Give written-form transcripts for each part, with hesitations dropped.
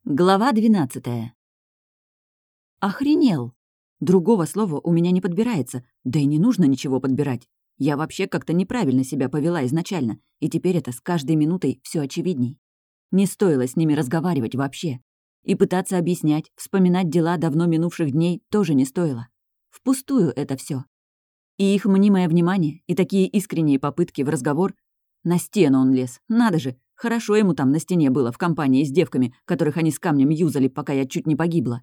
Глава 12. Охренел! Другого слова у меня не подбирается, да и не нужно ничего подбирать. Я вообще как-то неправильно себя повела изначально, и теперь это с каждой минутой все очевидней. Не стоило с ними разговаривать вообще. И пытаться объяснять, вспоминать дела давно минувших дней тоже не стоило. Впустую это все. И их мнимое внимание, и такие искренние попытки в разговор. На стену он лез, надо же, хорошо ему там на стене было в компании с девками, которых они с камнем юзали, пока я чуть не погибла.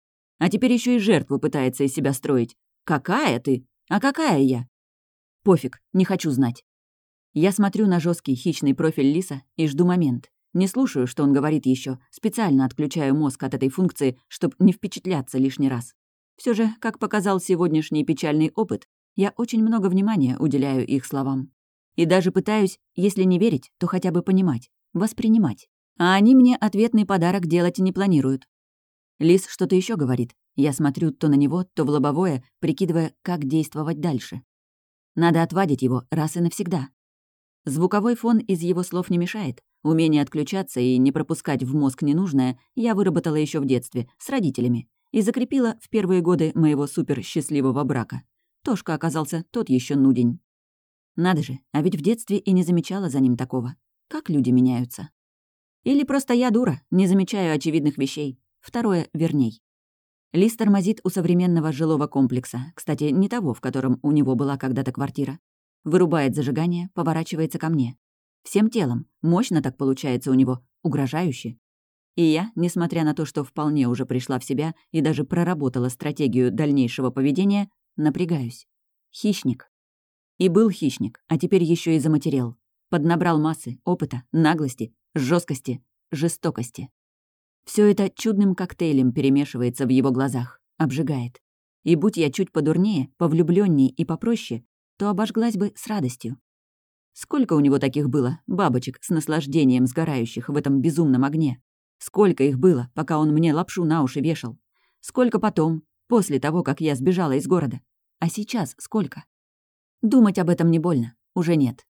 А теперь еще и жертву пытается из себя строить. Какая ты? А какая я? Пофиг, не хочу знать. Я смотрю на жесткий хищный профиль лиса и жду момент. Не слушаю, что он говорит еще, специально отключаю мозг от этой функции, чтобы не впечатляться лишний раз. Все же, как показал сегодняшний печальный опыт, я очень много внимания уделяю их словам. И даже пытаюсь, если не верить, то хотя бы понимать, воспринимать. А они мне ответный подарок делать и не планируют. Лис что-то еще говорит. Я смотрю то на него, то в лобовое, прикидывая, как действовать дальше. Надо отвадить его раз и навсегда. Звуковой фон из его слов не мешает. Умение отключаться и не пропускать в мозг ненужное я выработала еще в детстве, с родителями, и закрепила в первые годы моего суперсчастливого брака. Тошка оказался тот еще нудень. Надо же, а ведь в детстве и не замечала за ним такого. Как люди меняются. Или просто я дура, не замечаю очевидных вещей. Второе верней. Лис тормозит у современного жилого комплекса, кстати, не того, в котором у него была когда-то квартира. Вырубает зажигание, поворачивается ко мне. Всем телом, мощно так получается у него, угрожающе. И я, несмотря на то, что вполне уже пришла в себя и даже проработала стратегию дальнейшего поведения, напрягаюсь. Хищник. И был хищник, а теперь еще и заматерел. Поднабрал массы, опыта, наглости, жесткости, жестокости. Все это чудным коктейлем перемешивается в его глазах, обжигает. И будь я чуть подурнее, повлюблённей и попроще, то обожглась бы с радостью. Сколько у него таких было, бабочек с наслаждением сгорающих в этом безумном огне? Сколько их было, пока он мне лапшу на уши вешал? Сколько потом, после того, как я сбежала из города? А сейчас сколько? Думать об этом не больно, уже нет.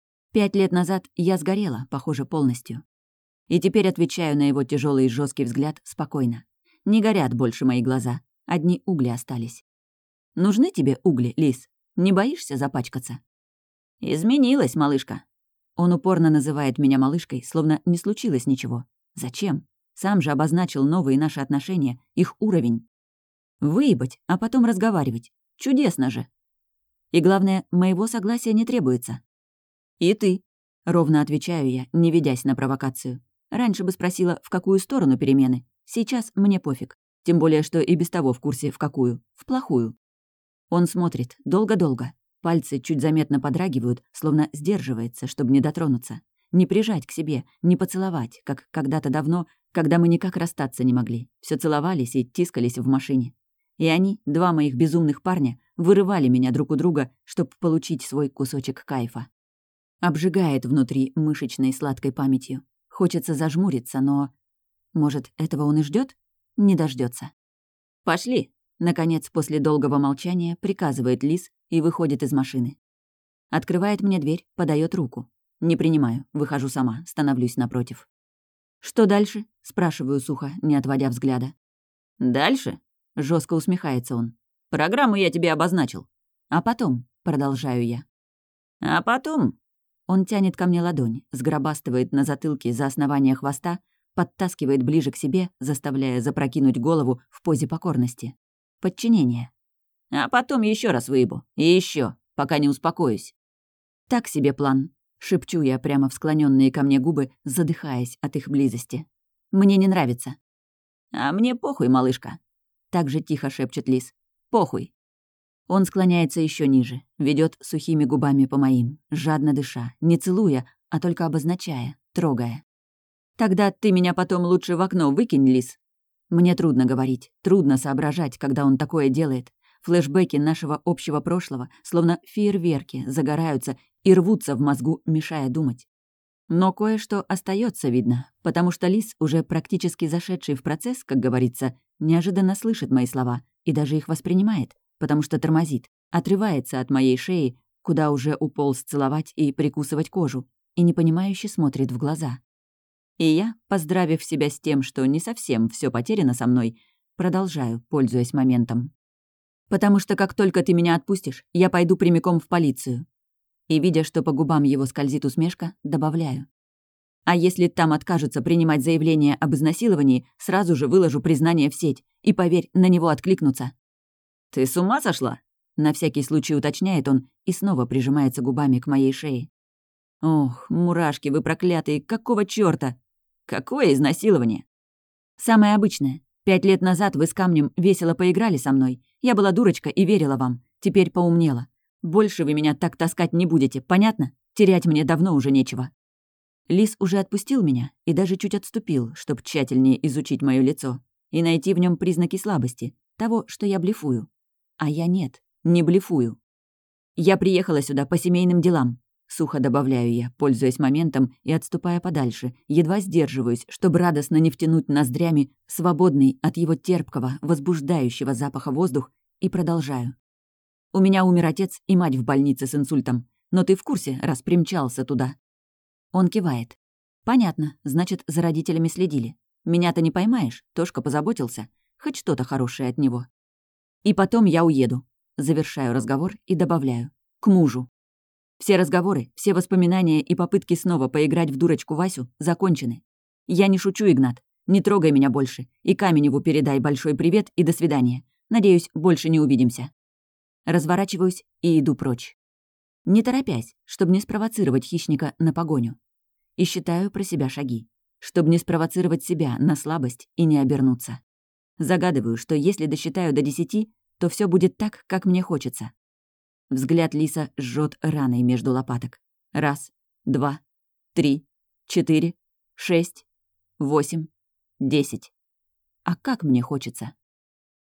5 лет назад я сгорела, похоже, полностью. И теперь отвечаю на его тяжелый и жесткий взгляд спокойно. Не горят больше мои глаза, одни угли остались. Нужны тебе угли, Лис? Не боишься запачкаться? Изменилась, малышка. Он упорно называет меня малышкой, словно не случилось ничего. Зачем? Сам же обозначил новые наши отношения, их уровень. Выебать, а потом разговаривать. Чудесно же. И главное, моего согласия не требуется. «И ты», — ровно отвечаю я, не ведясь на провокацию. Раньше бы спросила, в какую сторону перемены. Сейчас мне пофиг. Тем более, что и без того в курсе, в какую. В плохую. Он смотрит долго-долго. Пальцы чуть заметно подрагивают, словно сдерживается, чтобы не дотронуться. Не прижать к себе, не поцеловать, как когда-то давно, когда мы никак расстаться не могли. Все целовались и тискались в машине. И они, два моих безумных парня, вырывали меня друг у друга, чтобы получить свой кусочек кайфа. Обжигает внутри мышечной сладкой памятью. Хочется зажмуриться, но... Может, этого он и ждет? Не дождется. «Пошли!» Наконец, после долгого молчания, приказывает Лис и выходит из машины. Открывает мне дверь, подает руку. Не принимаю, выхожу сама, становлюсь напротив. «Что дальше?» — спрашиваю сухо, не отводя взгляда. «Дальше?» — жестко усмехается он. «Программу я тебе обозначил. А потом?» — продолжаю я. «А потом?» Он тянет ко мне ладонь, сгробастывает на затылке за основание хвоста, подтаскивает ближе к себе, заставляя запрокинуть голову в позе покорности. Подчинение. «А потом еще раз выебу. И еще, пока не успокоюсь». «Так себе план», — шепчу я прямо в склоненные ко мне губы, задыхаясь от их близости. «Мне не нравится». «А мне похуй, малышка», — так же тихо шепчет Лис. «Похуй». Он склоняется еще ниже, ведет сухими губами по моим, жадно дыша, не целуя, а только обозначая, трогая. «Тогда ты меня потом лучше в окно выкинь, Лис». Мне трудно говорить, трудно соображать, когда он такое делает. Флэшбэки нашего общего прошлого, словно фейерверки, загораются и рвутся в мозгу, мешая думать. Но кое-что остается видно, потому что Лис, уже практически зашедший в процесс, как говорится, неожиданно слышит мои слова и даже их воспринимает, потому что тормозит, отрывается от моей шеи, куда уже уполз целовать и прикусывать кожу, и непонимающе смотрит в глаза. И я, поздравив себя с тем, что не совсем все потеряно со мной, продолжаю, пользуясь моментом. «Потому что как только ты меня отпустишь, я пойду прямиком в полицию». И, видя, что по губам его скользит усмешка, добавляю. «А если там откажутся принимать заявление об изнасиловании, сразу же выложу признание в сеть. И, поверь, на него откликнутся». «Ты с ума сошла?» — на всякий случай уточняет он и снова прижимается губами к моей шее. «Ох, мурашки вы проклятые, какого чёрта? Какое изнасилование?» «Самое обычное. 5 лет назад вы с камнем весело поиграли со мной. Я была дурочка и верила вам. Теперь поумнела. Больше вы меня так таскать не будете, понятно? Терять мне давно уже нечего». Лис уже отпустил меня и даже чуть отступил, чтобы тщательнее изучить моё лицо и найти в нём признаки слабости, того, что я блефую. А я нет, не блефую. «Я приехала сюда по семейным делам», — сухо добавляю я, пользуясь моментом и отступая подальше, едва сдерживаюсь, чтобы радостно не втянуть ноздрями свободный от его терпкого, возбуждающего запаха воздух, и продолжаю. «У меня умер отец и мать в больнице с инсультом, но ты в курсе, раз примчался туда». Он кивает. «Понятно, значит, за родителями следили. Меня-то не поймаешь, Тошка позаботился. Хоть что-то хорошее от него. И потом я уеду». Завершаю разговор и добавляю. «К мужу». Все разговоры, все воспоминания и попытки снова поиграть в дурочку Васю закончены. Я не шучу, Игнат. Не трогай меня больше. И Каменеву передай большой привет и до свидания. Надеюсь, больше не увидимся. Разворачиваюсь и иду прочь. Не торопясь, чтобы не спровоцировать хищника на погоню. И считаю про себя шаги, чтобы не спровоцировать себя на слабость и не обернуться. Загадываю, что если досчитаю до 10, то все будет так, как мне хочется. Взгляд лиса жжет раной между лопаток. 1, 2, 3, 4, 6, 8, 10. А как мне хочется?